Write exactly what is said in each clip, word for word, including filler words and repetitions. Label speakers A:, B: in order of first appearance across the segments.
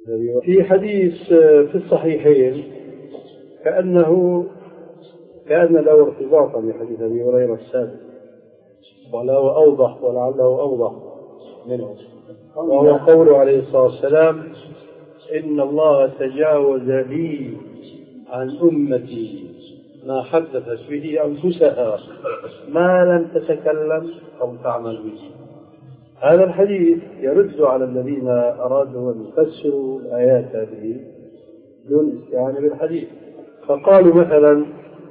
A: في حديث في الصحيحين كأنه كأن له ارتباطا بحديث أبي هريرة السابق، وله أوضح ولعله أوضح منه، وهو قوله عليه الصلاة والسلام: إن الله تجاوز لي عن أمتي ما حدثت به أنفسها ما لم تتكلم أو تعمل به. هذا الحديث يرد على الذين أرادوا أن يفسروا الآيات هذه دون استعانة بالحديث، فقالوا مثلا: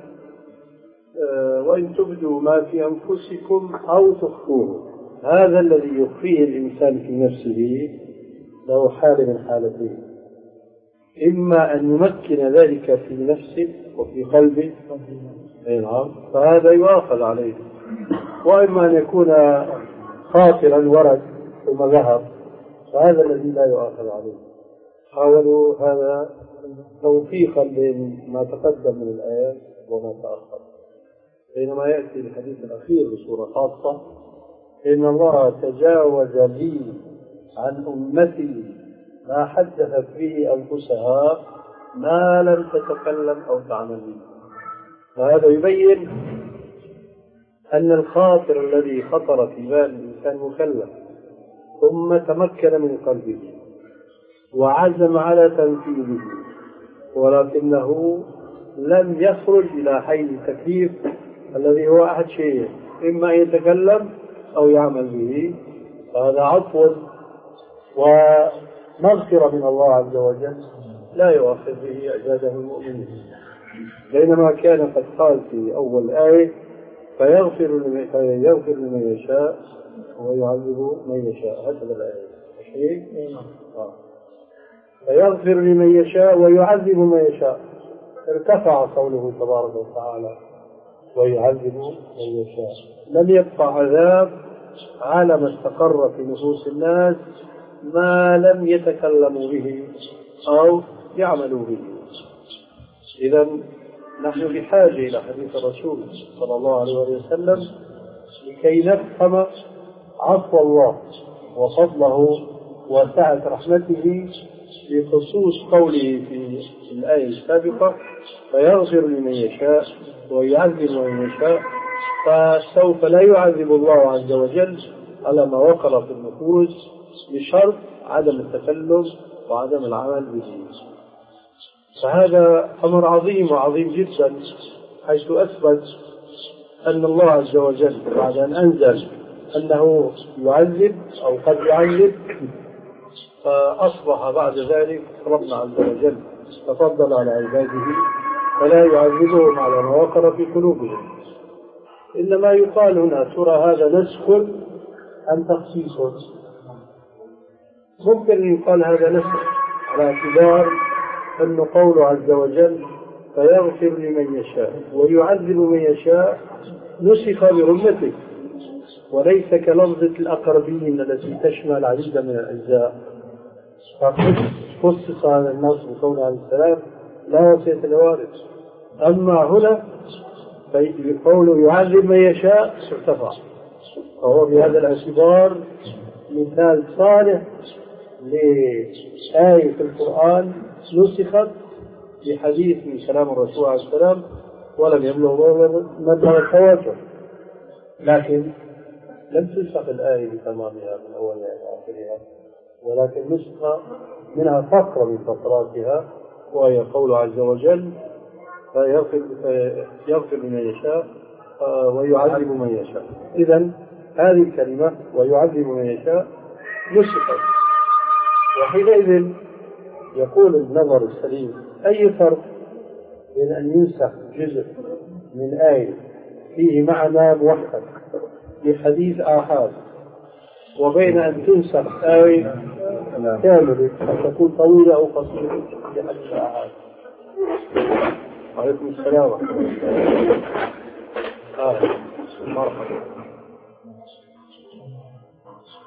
A: وإن تبدوا ما في أنفسكم أو تخفوه. هذا الذي يخفيه الإنسان في نفسه له حال من حالتين: إما أن يمكن ذلك في نفسه وفي قلبه فهذا يؤاخذ عليه، وإما أن يكون خاطرا ورد ثم ذهب فهذا الذي لا يؤاخذ عليه. حاولوا هذا توفيقا بين ما تقدم من الآيات وما تأخر، بينما يأتي الحديث الأخير بصورة خاصة: إن الله تجاوز لي عن أمتي ما حدثت به أنفسها ما لم تتكلم أو تعمل به. وهذا يبين أن الخاطر الذي خطر في بال الإنسان مكلف ثم تمكن من قلبه وعزم على تنفيذه، ولكنه لم يخرج إلى حيز التكليف الذي هو أحد شيء: إما أن يتكلم أو يعمل به. فهذا عفو ومغفرة من الله عز وجل لا يؤاخذ به عباده المؤمنين، بينما كان قد قال في أول آية: فيغفر لمن, فيغفر لمن يشاء ويعذب من يشاء. هكذا الآية شيء آه. فيغفر لمن يشاء ويعذب من يشاء. ارتفع قوله تبارك وتعالى: ويعذب من يشاء. لم يبقى عذاب على ما استقر في نفوس الناس ما لم يتكلموا به أو يعملوا به. إذن نحن بحاجة إلى حديث الرسول صلى الله عليه وسلم لكي نفهم عفو الله وفضله وسعة رحمته، بخصوص قوله في الآية السابقة: فيغفر لمن يشاء ويعذب من يشاء. فسوف لا يعذب الله عز وجل على ما وقر في النفوس بشرط عدم التكلم وعدم العمل به. فهذا أمر عظيم وعظيم جدا، حيث أثبت أن الله عز وجل بعد أن أنزل أنه يعذب أو قد يعذب، فأصبح بعد ذلك ربنا عز وجل تفضل على عباده فلا يعذبهم على ما وقر في قلوبهم. إنما يقال هنا: ترى هذا نسخ أم تخصيص؟ ممكن أن يقال هذا نسخ على اعتبار أن قوله عز وجل: فيغفر لمن يشاء ويعذب من يشاء نسخ برمته، وليس كلفظة الأقربين التي تشمل العديد من الأجزاء، فخصص هذا النص بقوله عليه السلام: لا وصية لوارث. أما هنا فقوله يعذب من يشاء ارتفع، فهو بهذا الاعتبار مثال صالح لآية في القرآن نسخت بحديث من كلام الرسول عليه السلام ولم يبلغ مبلغ التواتر، لكن لم تنسخ الآية بتمامها من أولها إلى آخرها، ولكن نسخ منها فقرة من فقراتها، وهي قول عز وجل: فيغفر لمن يشاء ويعذب من يشاء. إذن هذه الكلمة ويعذب من يشاء نسخت. وحينئذ يقول النظر السليم: أي فرق بين أن ينسخ جزء من آية فيه معنى موحد بحديث آحاد وبين أن تنسخ آية كاملة قد تكون طويلة أو قصيرة بحديث آحاد؟ عليكم السلام. آه. مرحبا.